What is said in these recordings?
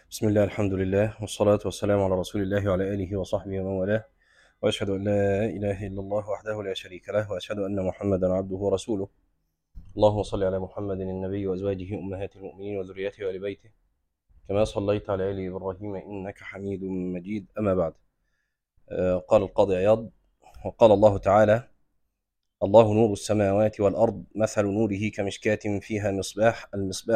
بسم الله، الحمد لله، والصلاة والسلام على رسول الله وعلى آله وصحبه ومن والاه، وأشهد أن لا إله إلا الله وحده لا شريك له، وأشهد أن محمدا عبده ورسوله. اللهم صل على محمد النبي وأزواجه أمهات المؤمنين وذريته وآل بيته كما صليت على آل إبراهيم إنك حميد مجيد. أما بعد، قال القاضي عياض: وقال الله تعالى: الله نور السماوات والأرض، مثل نوره كمشكاة فيها مصباح،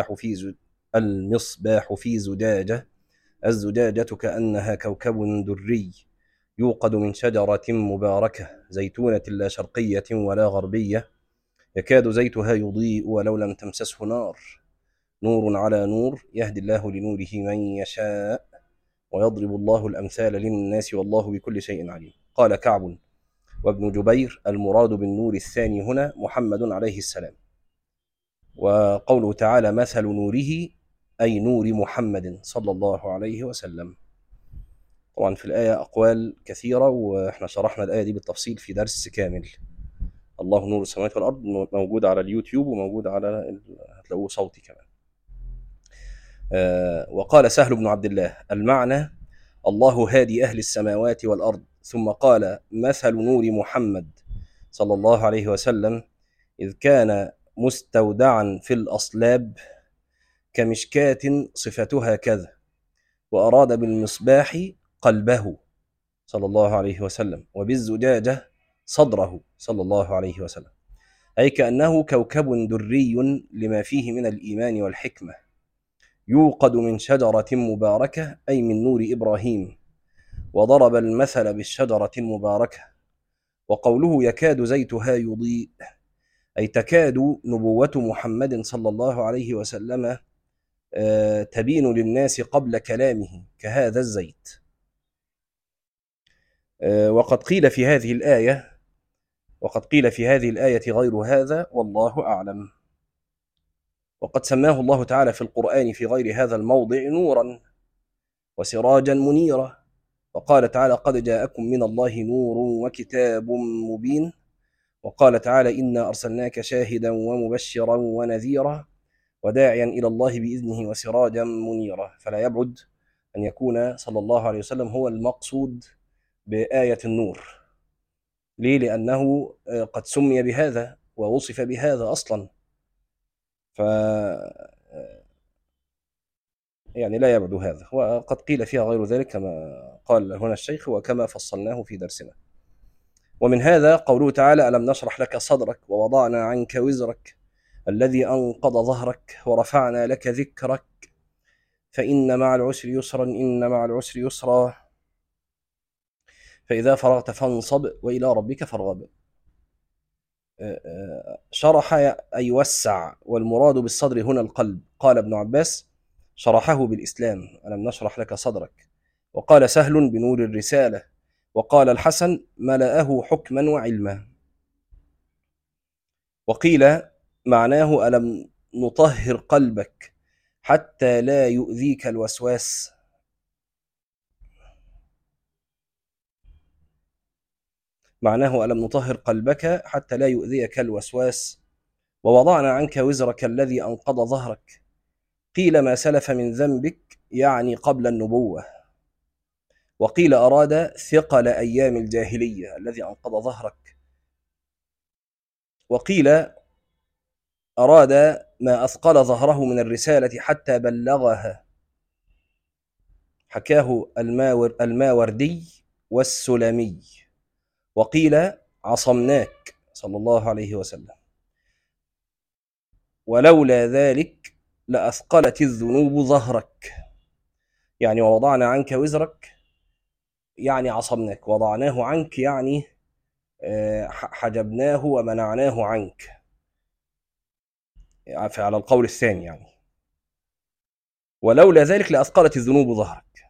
المصباح في زجاجة، الزجاجة كأنها كوكب دري يوقد من شجرة مباركة زيتونة لا شرقية ولا غربية يكاد زيتها يضيء ولو لم تمسسه نار، نور على نور، يهدي الله لنوره من يشاء ويضرب الله الأمثال للناس والله بكل شيء عليم. قال كعب وابن جبير: المراد بالنور الثاني هنا محمد عليه السلام. وقوله تعالى: مثل نوره أي نور محمد صلى الله عليه وسلم. طبعا في الآية أقوال كثيرة، وإحنا شرحنا الآية دي بالتفصيل في درس كامل. الله نور السماوات والأرض موجود على اليوتيوب وموجود على هتلاقوه صوتي كمان. وقال سهل بن عبد الله: المعنى الله هادي أهل السماوات والأرض. ثم قال: مثل نور محمد صلى الله عليه وسلم إذ كان مستودعا في الأصلاب كمشكاة صفتها كذا، وأراد بالمصباح قلبه صلى الله عليه وسلم، وبالزجاجة صدره صلى الله عليه وسلم، أي كأنه كوكب دري لما فيه من الإيمان والحكمة، يوقد من شجرة مباركة أي من نور إبراهيم، وضرب المثل بالشجرة المباركة. وقوله يكاد زيتها يضيء أي تكاد نبوة محمد صلى الله عليه وسلم تبين للناس قبل كلامه كهذا الزيت. وقد قيل في هذه الآية غير هذا، والله أعلم. وقد سماه الله تعالى في القرآن في غير هذا الموضع نورا وسراجا منيرا، وقال تعالى: قد جاءكم من الله نور وكتاب مبين. وقال تعالى: إنا أرسلناك شاهدا ومبشرا ونذيرا وداعيا إلى الله بإذنه وسراجا منيرا. فلا يبعد أن يكون صلى الله عليه وسلم هو المقصود بآية النور. ليه؟ لأنه قد سمي بهذا ووصف بهذا أصلا، ف يعني لا يبعد هذا. وقد قيل فيها غير ذلك كما قال هنا الشيخ وكما فصلناه في درسنا. ومن هذا قوله تعالى: ألم نشرح لك صدرك ووضعنا عنك وزرك الذي أنقض ظهرك ورفعنا لك ذكرك فإن مع العسر يسرا إن مع العسر يسرا فإذا فرغت فانصب وإلى ربك فارغب. شرح أي وسع، والمراد بالصدر هنا القلب. قال ابن عباس: شرحه بالإسلام، ألم نشرح لك صدرك. وقال سهل: بنور الرسالة. وقال الحسن: ملأه حكما وعلما. وقيل معناه: ألم نطهر قلبك حتى لا يؤذيك الوسواس. معناه: ألم نطهر قلبك حتى لا يؤذيك الوسواس. ووضعنا عنك وزرك الذي أنقض ظهرك. قيل ما سلف من ذنبك، يعني قبل النبوة. وقيل أراد ثقل أيام الجاهلية الذي أنقض ظهرك. وقيل أراد ما أثقل ظهره من الرسالة حتى بلغها. حكاه الماوردي والسلمي. وقيل عصمناك صلى الله عليه وسلم، ولولا ذلك لأثقلت الذنوب ظهرك. يعني ووضعنا عنك وزرك يعني عصمناك، وضعناه عنك يعني حجبناه ومنعناه عنك، على القول الثاني يعني. ولولا ذلك لأثقلت الذنوب ظهرك.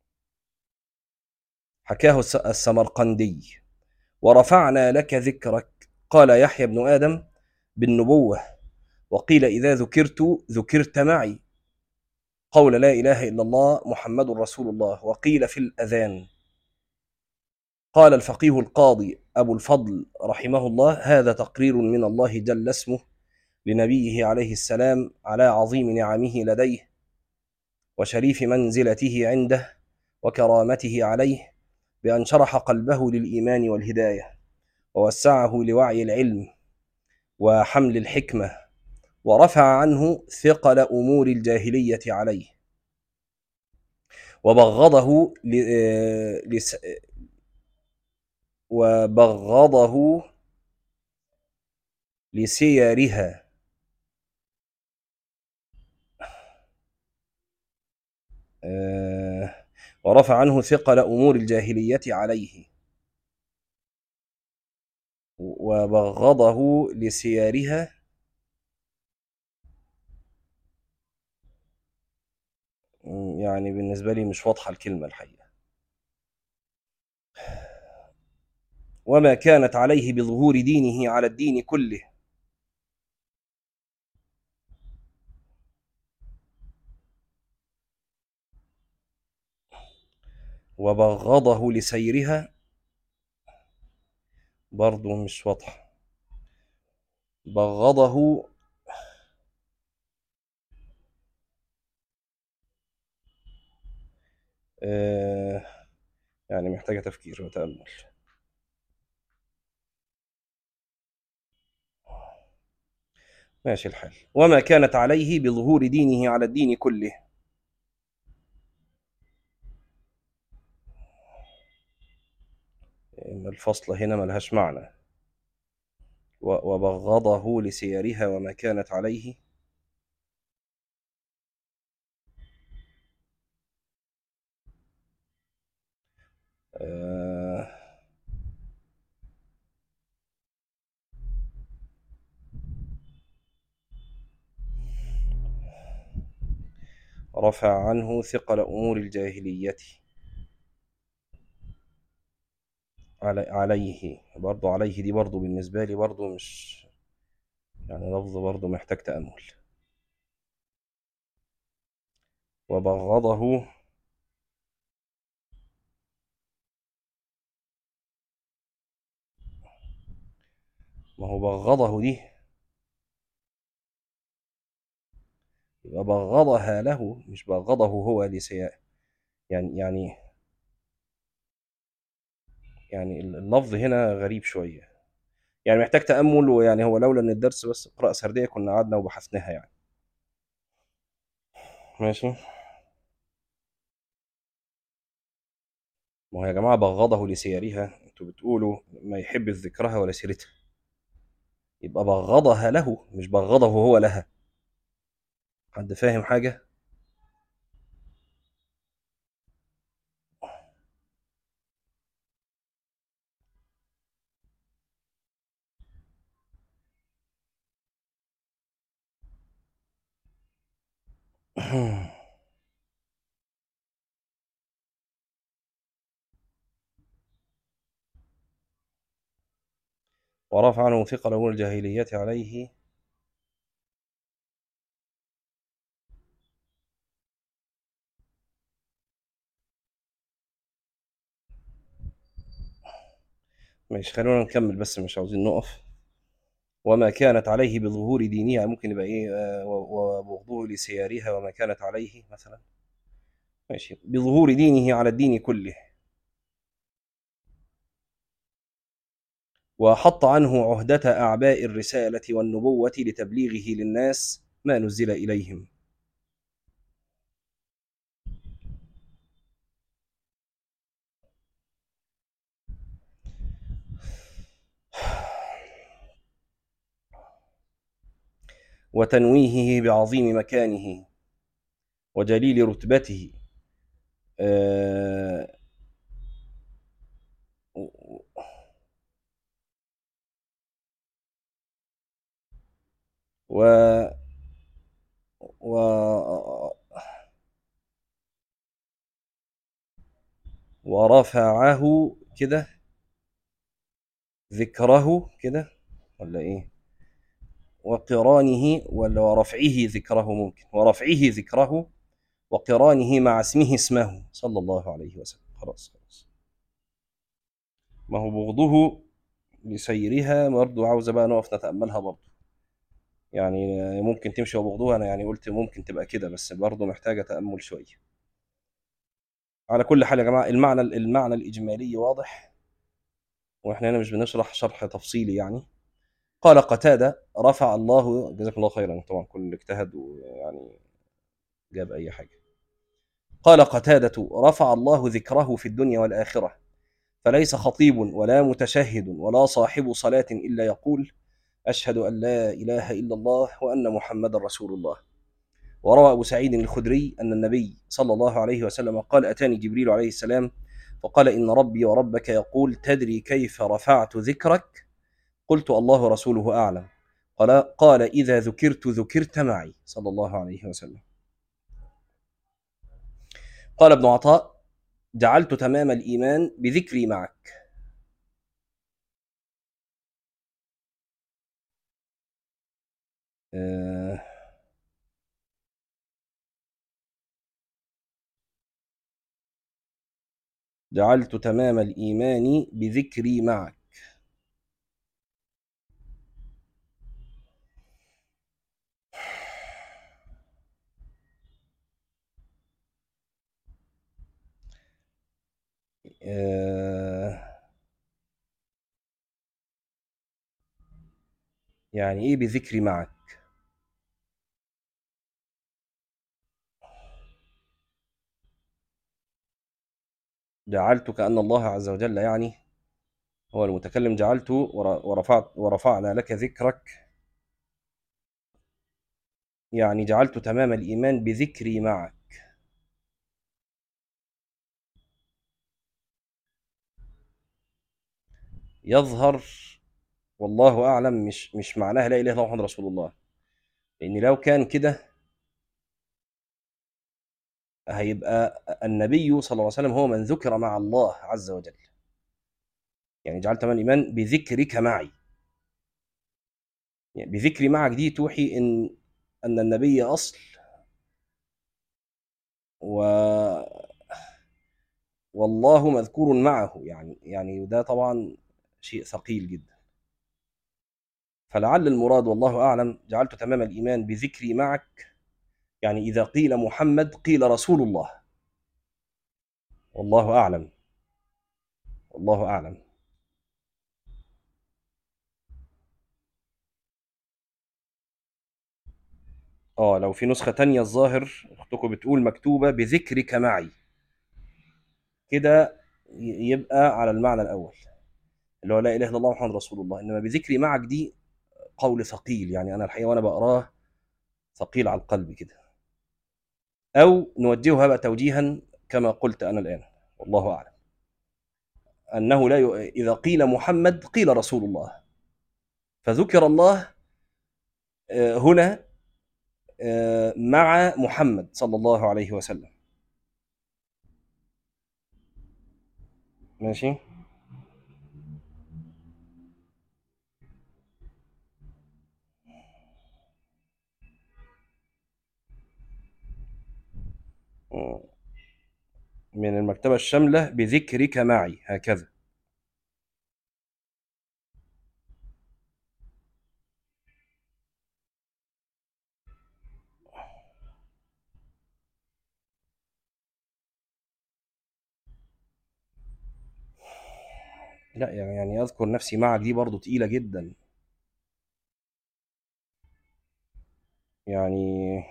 حكاه السمرقندي. ورفعنا لك ذكرك. قال يحيى بن آدم: بالنبوة. وقيل إذا ذكرت معي، قول لا إله إلا الله محمد رسول الله. وقيل في الأذان. قال الفقيه القاضي أبو الفضل رحمه الله: هذا تقرير من الله جل اسمه لنبيه عليه السلام على عظيم نعمه لديه، وشريف منزلته عنده وكرامته عليه، بأن شرح قلبه للإيمان والهداية، ووسعه لوعي العلم وحمل الحكمة، ورفع عنه ثقل أمور الجاهلية عليه، وبغضه وبغضه لسيرها، ورفع عنه ثقل أمور الجاهلية عليه، وبغضه لسيرها. يعني بالنسبة لي مش واضحة الكلمة الحقيقة. وما كانت عليه بظهور دينه على الدين كله، وبغضه لسيرها، برضو مش واضحة. بغضه يعني محتاجة تفكير وتأمل. ماشي الحال. وما كانت عليه بظهور دينه على الدين كله، إن الفصل هنا ملهاش معنى. وبغضه لسيرها وما كانت عليه، رفع عنه ثقل أمور الجاهلية عليه. برضو عليه دي برضو بالنسبة لي برضو مش يعني لفظ برضو محتاج تأمل. وبغضه ما هو بغضه دي يبقى بغضها له، مش بغضه هو لسياء. يعني اللفظ هنا غريب شوية، يعني محتاج تأمل. ويعني هو لولا إن الدرس بس قراءة سردية كنا قعدنا وبحثناها يعني. ماشي. ما هو يا جماعة بغضه لسيرها، انتوا بتقولوا ما يحب ذكرها ولا سيرتها، يبقى بغضها له مش بغضه هو لها. حد فاهم حاجة؟ ورفع عنه ثقل أمور الجاهلية عليه. ماشي خلونا نكمل بس مش عاوزين نقف. وما كانت عليه بظهور دينها، ممكن يبقى ايه وبغضه لسيارها وما كانت عليه مثلا. ماشي. بظهور دينه على الدين كله، وحط عنه عهدة أعباء الرسالة والنبوة لتبليغه للناس ما نزل إليهم. وتنويهه بعظيم مكانه وجليل رتبته، آه، و و ورفعه كده ذكره كده ولا ايه؟ وقرانه ولا ورفعه ذكره؟ ممكن ورفعه ذكره وقرانه مع اسمه اسمه صلى الله عليه وسلم. خلاص خلاص. ما هو بغضه لسيرها برضه عاوزة بقى نقف نتأملها برضه. يعني ممكن تمشي وبغضوها، أنا يعني قلت ممكن تبقى كده، بس برضه محتاجة تأمل شوية. على كل حال يا جماعة، المعنى الإجمالي واضح، وإحنا هنا مش بنشرح شرح تفصيلي يعني. قال قتادة: رفع الله، جزاكم الله خيرا طبعا كل اللي اجتهد ويعني جاب أي حاجة. قال قتادة: رفع الله ذكره في الدنيا والآخرة، فليس خطيب ولا متشهد ولا صاحب صلاة إلا يقول: أشهد أن لا إله إلا الله وأن محمد رسول الله. وروى أبو سعيد الخدري أن النبي صلى الله عليه وسلم قال: أتاني جبريل عليه السلام فقال: إن ربي وربك يقول: تدري كيف رفعت ذكرك؟ قلت: الله ورسوله أعلم. قال: إذا ذكرت ذكرت معي، صلى الله عليه وسلم. قال ابن عطاء: جعلت تمام الإيمان بذكري معك. آه، جعلت تمام الإيمان بذكري معك. آه، يعني إيه بذكري معك؟ جعلت كأن الله عز وجل يعني هو المتكلم، جعلت ورفعنا لك ذكرك، يعني جعلت تمام الإيمان بذكري معك. يظهر والله أعلم مش معناها لا إله إلا الله محمد رسول الله، لأن لو كان كده هيبقى النبي صلى الله عليه وسلم هو من ذكر مع الله عز وجل. يعني جعلت تمام الإيمان بذكرك معي، يعني بذكري معك دي توحي أن النبي أصل، و والله مذكور معه، يعني ده طبعا شيء ثقيل جدا. فلعل المراد والله أعلم جعلت تمام الإيمان بذكري معك، يعني إذا قيل محمد قيل رسول الله. والله أعلم، والله أعلم. لو في نسخة تانية الظاهر أختكم بتقول مكتوبة بذكرك معي، كده يبقى على المعنى الأول اللي هو لا إله إلا الله محمد رسول الله. إنما بذكري معك دي قول ثقيل، يعني أنا الحقيقة وأنا بقراه ثقيل على القلب كده. أو نوجهها بقى توجيها كما قلت أنا الآن، والله أعلم، أنه لا إذا قيل محمد قيل رسول الله، فذكر الله هنا مع محمد صلى الله عليه وسلم. ماشي. من المكتبة الشاملة بذكرك معي هكذا. لا يعني أذكر نفسي معك دي برضو تقيلة جدا، يعني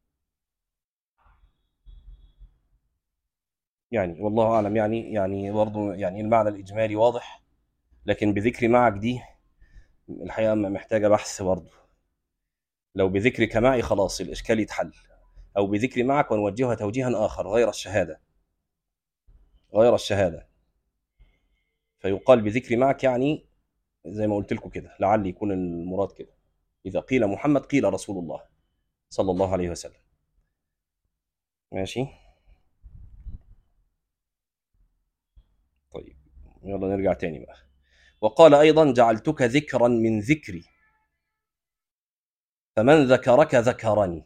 والله أعلم، يعني برضو يعني المعنى الإجمالي واضح، لكن بذكري معك دي الحقيقة محتاجة بحث برضو. لو بذكرك معي خلاص الإشكال يتحل، أو بذكري معك ونوجهها توجيها آخر غير الشهادة، غير الشهادة، فيقال بذكري معك، يعني زي ما قلت لكم كده، لعل يكون المراد كده: إذا قيل محمد قيل رسول الله صلى الله عليه وسلم. ماشي. طيب يلا نرجع تاني بقى. وقال أيضا: جعلتك ذكرا من ذكري، فمن ذكرك ذكرني.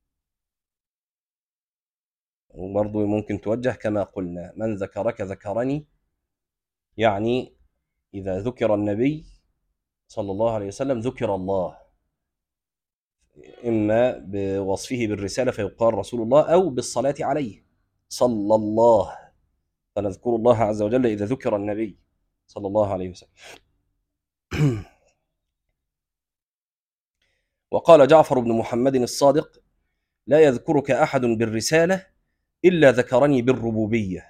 وبرضه ممكن توجه كما قلنا: من ذكرك ذكرني، يعني إذا ذكر النبي صلى الله عليه وسلم ذكر الله. إما بوصفه بالرسالة فيقال رسول الله، أو بالصلاة عليه صلى الله، فنذكر الله عز وجل إذا ذكر النبي صلى الله عليه وسلم. وقال جعفر بن محمد الصادق: لا يذكرك أحد بالرسالة إلا ذكرني بالربوبية.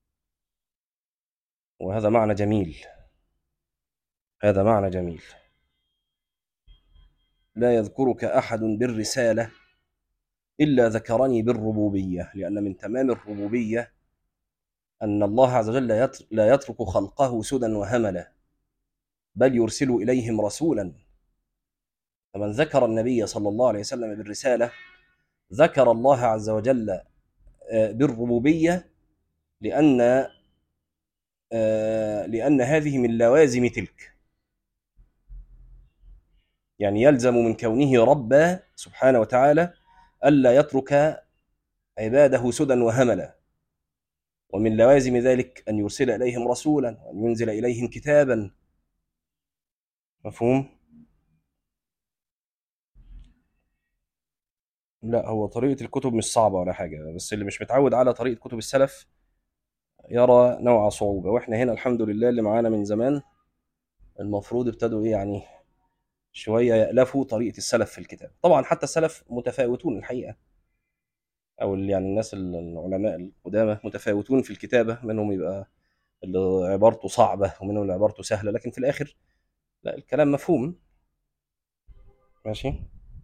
وهذا معنى جميل، هذا معنى جميل. لا يذكرك أحد بالرسالة إلا ذكرني بالربوبية، لأن من تمام الربوبية أن الله عز وجل لا يترك خلقه سدى وهملا، بل يرسل إليهم رسولا. فمن ذكر النبي صلى الله عليه وسلم بالرسالة ذكر الله عز وجل بالربوبية، لأن هذه من لوازم تلك، يعني يلزم من كونه ربا سبحانه وتعالى ألا يترك عباده سدى وهملا، ومن لوازم ذلك أن يرسل إليهم رسولا وأن ينزل إليهم كتابا. مفهوم؟ لا، هو طريقة الكتب مش صعبة ولا حاجة، بس اللي مش متعود على طريقة كتب السلف يرى نوع صعوبة. واحنا هنا الحمد لله اللي معانا من زمان المفروض ابتدوا يعني شوية يألفوا طريقة السلف في الكتاب. طبعا حتى السلف متفاوتون الحقيقة، أو يعني الناس العلماء القدامى متفاوتون في الكتابة، منهم يبقى اللي عبارته صعبة ومنهم اللي عبارته سهلة، لكن في الآخر لا، الكلام مفهوم. ماشي.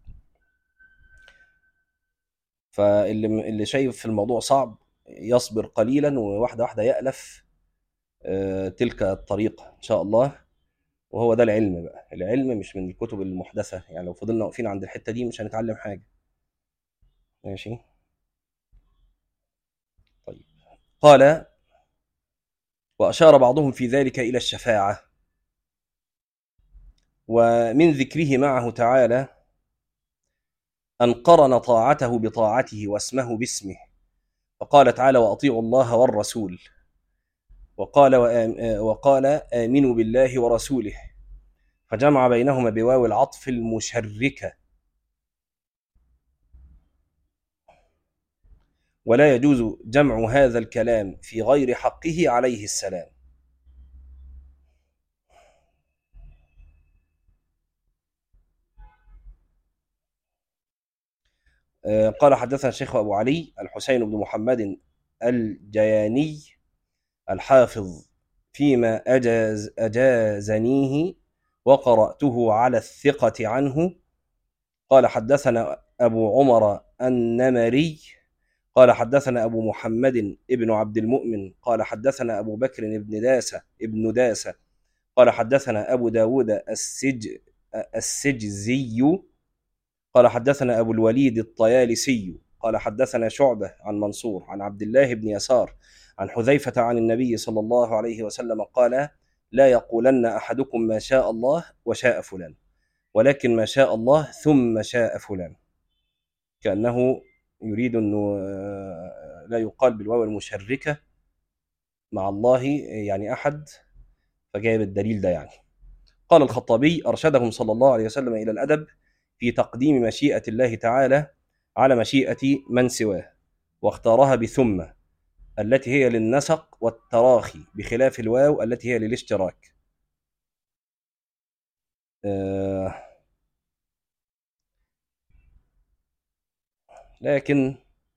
فاللي شايف في الموضوع صعب يصبر قليلا، وواحدة واحدة يألف تلك الطريقة إن شاء الله. وهو ده العلم بقى، العلم مش من الكتب المحدثة، يعني لو فضلنا واقفين عند الحتة دي مش هنتعلم حاجة. ماشي. طيب. قال: وأشار بعضهم في ذلك إلى الشفاعة، ومن ذكره معه تعالى أن قرن طاعته بطاعته واسمه باسمه، فقال تعالى: وأطيعوا الله والرسول، وقال آمنوا بالله ورسوله، فجمع بينهما بواو العطف المشركة. ولا يجوز جمع هذا الكلام في غير حقه عليه السلام. قال: حدثنا الشيخ أبو علي الحسين بن محمد الجياني الحافظ فيما أجازنيه وقرأته على الثقة عنه. قال: حدثنا أبو عمر النمري قال: حدثنا أبو محمد ابن عبد المؤمن قال: حدثنا أبو بكر ابن داسة قال: حدثنا أبو داود السجزي قال: حدثنا أبو الوليد الطيالسي قال: حدثنا شعبة عن منصور عن عبد الله بن يسار عن حذيفة عن النبي صلى الله عليه وسلم قال: لا يقولن أحدكم ما شاء الله وشاء فلان، ولكن ما شاء الله ثم شاء فلان، كأنه يريد أنه لا يقال بالواو المشركة مع الله يعني أحد، فجايب الدليل ده يعني. قال الخطابي: أرشدهم صلى الله عليه وسلم إلى الأدب في تقديم مشيئة الله تعالى على مشيئة من سواه، واختارها بثم التي هي للنسق والتراخي، بخلاف الواو التي هي للاشتراك. لكن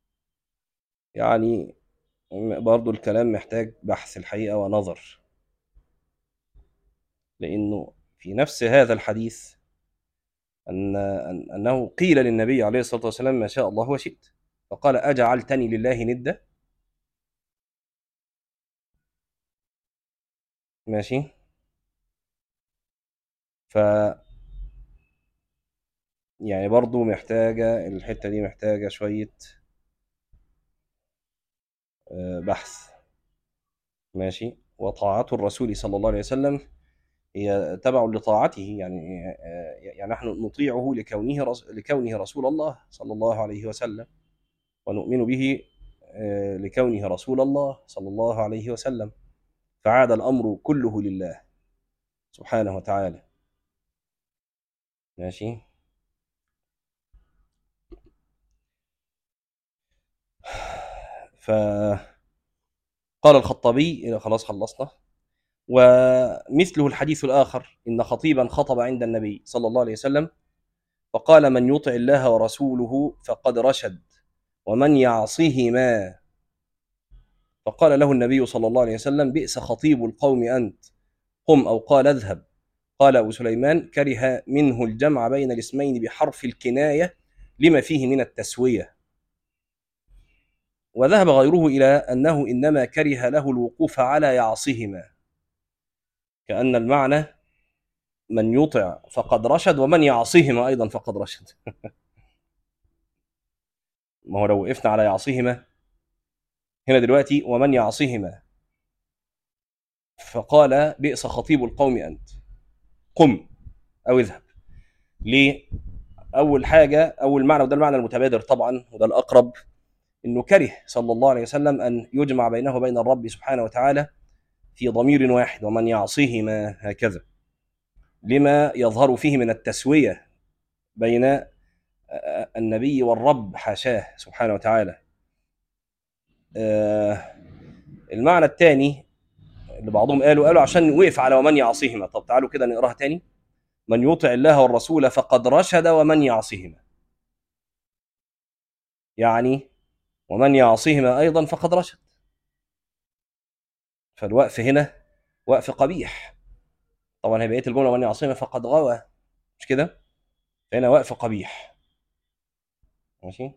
يعني برضو الكلام محتاج بحث الحقيقة ونظر، لأنه في نفس هذا الحديث أنه قيل للنبي عليه الصلاة والسلام: ما شاء الله وشئت، فقال: أجعلتني لله ندا؟ ماشي. ف يعني برضو محتاجة الحتة دي، محتاجة شوية بحث. ماشي. وطاعة الرسول صلى الله عليه وسلم هي تبع لطاعته، يعني نحن نطيعه لكونه رسول الله صلى الله عليه وسلم، ونؤمن به لكونه رسول الله صلى الله عليه وسلم، فعاد الأمر كله لله سبحانه وتعالى. ماشي. فقال الخطابي، خلاص خلصنا. ومثله الحديث الآخر: إن خطيبا خطب عند النبي صلى الله عليه وسلم فقال: من يطع الله ورسوله فقد رشد ومن يعصهما. فقال له النبي صلى الله عليه وسلم: بئس خطيب القوم أنت، قم، أو قال اذهب. قال أبو سليمان: كره منه الجمع بين الاسمين بحرف الكناية لما فيه من التسوية. وذهب غيره إلى أنه إنما كره له الوقوف على يعصهما، كأن المعنى من يطع فقد رشد ومن يعصهما أيضا فقد رشد. ما هو لو وقفنا على يعصهما هنا دلوقتي ومن يعصهما، فقال: بئس خطيب القوم أنت، قم أو اذهب. ليه؟ أول حاجة، أول معنى، وده المعنى المتبادر طبعا وده الأقرب، إنه كره صلى الله عليه وسلم أن يجمع بينه وبين الرب سبحانه وتعالى في ضمير واحد، ومن يعصهما، هكذا، لما يظهر فيه من التسوية بين النبي والرب، حاشاه سبحانه وتعالى. المعنى الثاني اللي بعضهم قالوا عشان وقف على ومن يعصهما. طب تعالوا كده نقراها تاني: من يطع الله والرسول فقد رشد ومن يعصهما، يعني ومن يعصهما أيضا فقد رشد. فالوقف هنا وقف قبيح. طبعا هي بقية الجملة ومن يعصهما فقد غوى، مش كده؟ فهنا وقف قبيح. ماشي.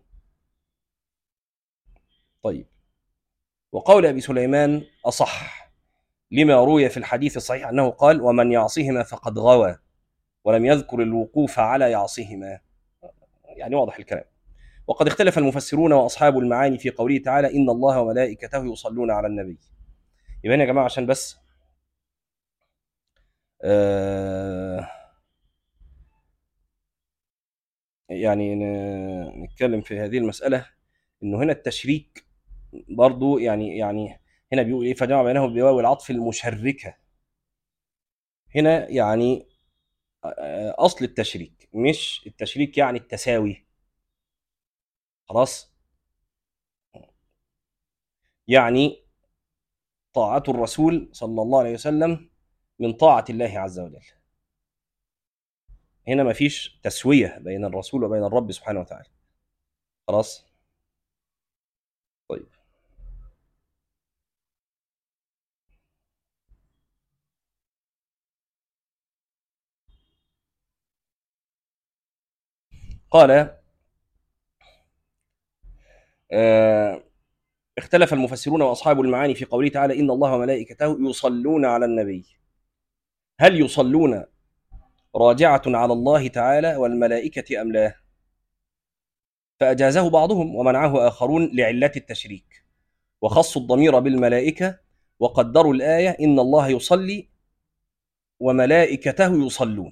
طيب، وقول أبي سليمان أصح لما روي في الحديث الصحيح أنه قال: ومن يعصهما فقد غوى، ولم يذكر الوقوف على يعصهما. يعني واضح الكلام. وقد اختلف المفسرون وأصحاب المعاني في قوله تعالى: إن الله وملائكته يصلون على النبي. يبقى يا جماعة عشان بس يعني نتكلم في هذه المسألة، إنه هنا التشريك برضو يعني هنا بيقول إيه: فجمع بينه بواو العطف المشركة. هنا يعني أصل التشريك، مش التشريك يعني التساوي. خلاص، يعني طاعة الرسول صلى الله عليه وسلم من طاعة الله عز وجل. هنا ما فيش تسوية بين الرسول وبين الرب سبحانه وتعالى. خلاص. طيب، قال اختلف المفسرون وأصحاب المعاني في قوله تعالى: إن الله وملائكته يصلون على النبي. هل يصلون راجعة على الله تعالى والملائكة أم لا؟ فأجازه بعضهم ومنعه آخرون لعلة التشريك، وخصوا الضمير بالملائكة، وقدروا الآية: إن الله يصلي وملائكته يصلون.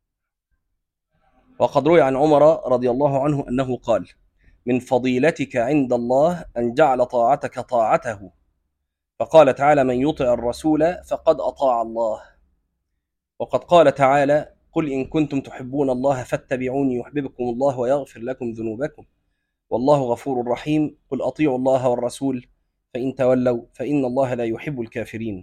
وقد روي عن عمر رضي الله عنه أنه قال: من فضيلتك عند الله أن جعل طاعتك طاعته. فقال تعالى: من يطع الرسول فقد أطاع الله. وقد قال تعالى: قل إن كنتم تحبون الله فاتبعوني يحببكم الله ويغفر لكم ذنوبكم والله غفور رحيم. قل أطيعوا الله والرسول فإن تولوا فإن الله لا يحب الكافرين.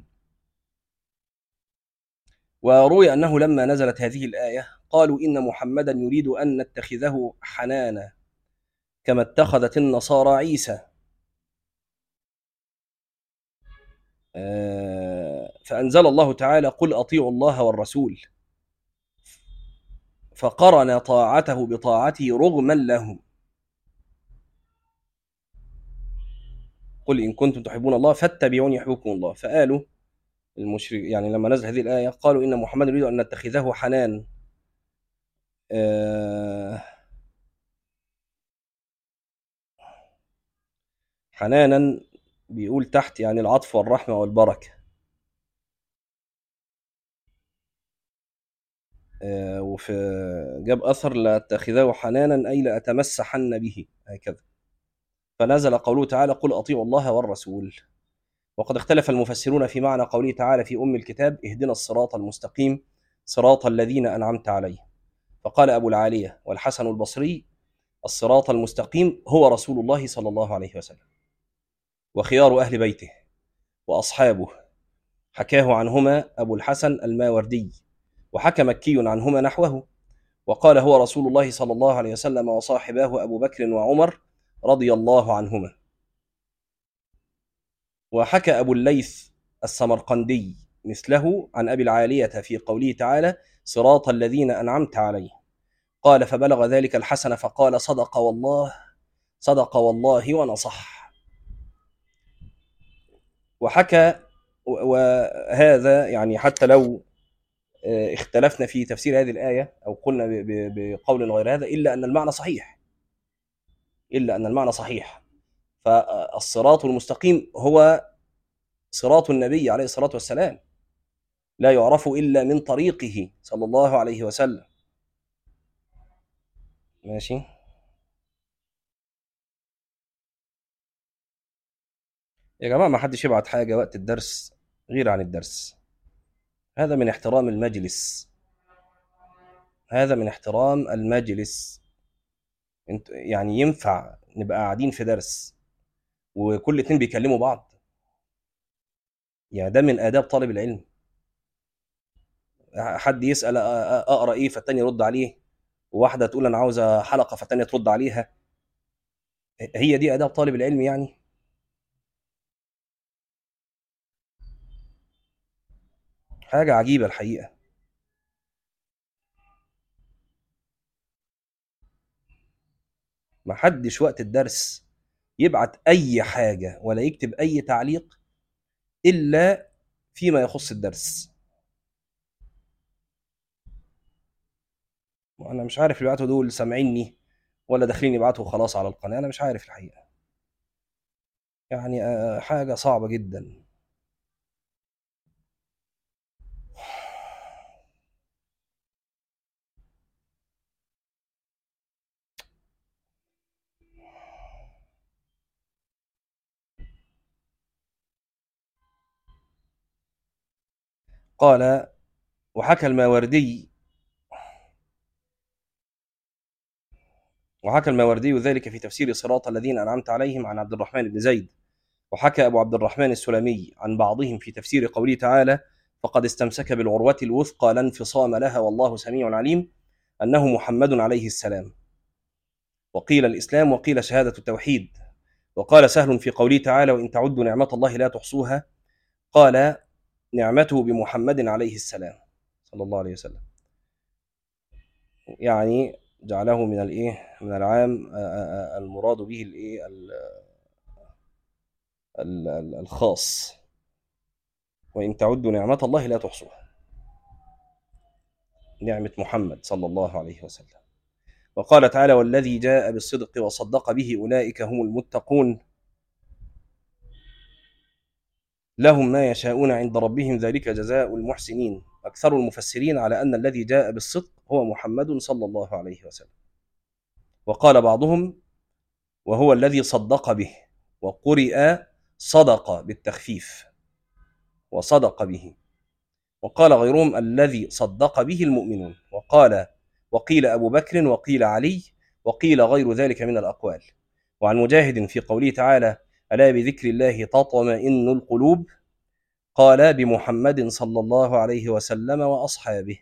وروي أنه لما نزلت هذه الآية قالوا: إن محمدا يريد أن نتخذه حنانا كما اتخذت النصارى عيسى. فأنزل الله تعالى: قل أطيعوا الله والرسول، فقرن طاعته بطاعته رغما لهم. قل إن كنتم تحبون الله فاتبعوني يحببكم الله. فقالوا المشرك يعني لما نزل هذه الآية قالوا: إن محمد يريد أن نتخذه حنان حنانا، بيقول تحت يعني العطف والرحمة والبركة. وفي جاب أثر: لأتخذه حنانا أي لأتمسحن به، هكذا. فنزل قوله تعالى: قل أطيعوا الله والرسول. وقد اختلف المفسرون في معنى قوله تعالى في أم الكتاب: اهدنا الصراط المستقيم صراط الذين أنعمت عليهم. فقال أبو العالية والحسن البصري: الصراط المستقيم هو رسول الله صلى الله عليه وسلم. وخيار أهل بيته وأصحابه، حكاه عنهما أبو الحسن الماوردي، وحكى مكي عنهما نحوه، وقال هو رسول الله صلى الله عليه وسلم وصاحباه أبو بكر وعمر رضي الله عنهما. وحكى أبو الليث السمرقندي مثله عن أبي العالية في قوله تعالى صراط الذين أنعمت عليهم، قال فبلغ ذلك الحسن فقال صدق والله، صدق والله ونصح. وحكى وهذا يعني حتى لو اختلفنا في تفسير هذه الآية أو قلنا بقول غير هذا، إلا أن المعنى صحيح، إلا أن المعنى صحيح. فالصراط المستقيم هو صراط النبي عليه الصلاة والسلام، لا يعرف إلا من طريقه صلى الله عليه وسلم. ماشي. يا جماعة ما حدش يبعت حاجة وقت الدرس غير عن الدرس، هذا من احترام المجلس، هذا من احترام المجلس. انت يعني ينفع نبقى قاعدين في درس وكل اتنين بيكلموا بعض؟ يعني ده من آداب طالب العلم. حد يسأل أقرأ إيه فالتاني يرد عليه، وواحدة تقول أنا عاوزة حلقة فالتانية ترد عليها. هي دي آداب طالب العلم يعني؟ حاجة عجيبة الحقيقة. ما حدش وقت الدرس يبعت أي حاجة ولا يكتب أي تعليق إلا فيما يخص الدرس. وأنا مش عارف اللي بعتوا دول سامعيني ولا داخلين يبعتوا خلاص على القناة، أنا مش عارف الحقيقة. يعني حاجة صعبة جدا. قال وحكى الماوردي، وحكى الماوردي ذلك في تفسير صراط الذين أنعمت عليهم عن عبد الرحمن بن زيد. وحكى أبو عبد الرحمن السلمي عن بعضهم في تفسير قوله تعالى فقد استمسك بالعروة الوثقى لا انفصام لها والله سميع عليم، أنه محمد عليه السلام. وقيل الإسلام وقيل شهادة التوحيد. وقال سهل في قوله تعالى وإن تعدوا نعمة الله لا تحصوها، قال نعمته بمحمد عليه السلام صلى الله عليه وسلم، يعني جعله من الايه، من العام المراد به الايه الخاص. وإن تعدوا نعمة الله لا تحصوها، نعمة محمد صلى الله عليه وسلم. وقال تعالى والذي جاء بالصدق وصدق به أولئك هم المتقون، لهم ما يشاءون عند ربهم ذلك جزاء المحسنين. أكثر المفسرين على أن الذي جاء بالصدق هو محمد صلى الله عليه وسلم. وقال بعضهم وهو الذي صدق به، وقرئ صدق بالتخفيف وصدق به. وقال غيرهم الذي صدق به المؤمنون. وقيل أبو بكر وقيل علي وقيل غير ذلك من الأقوال. وعن مجاهد في قوله تعالى ألا بذكر الله تطمئن القلوب، قال بمحمد صلى الله عليه وسلم وأصحابه.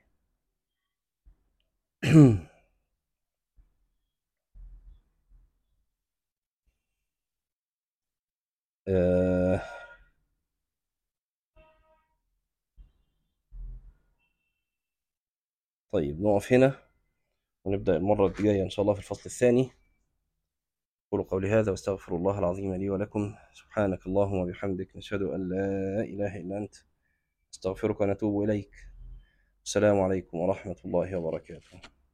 آه، طيب نقف هنا ونبدأ المرة الجاية إن شاء الله في الفصل الثاني. أقول قولي هذا واستغفر الله العظيم لي ولكم. سبحانك اللهم وبحمدك نشهد أن لا إله إلا أنت استغفرك ونتوب إليك. السلام عليكم ورحمة الله وبركاته.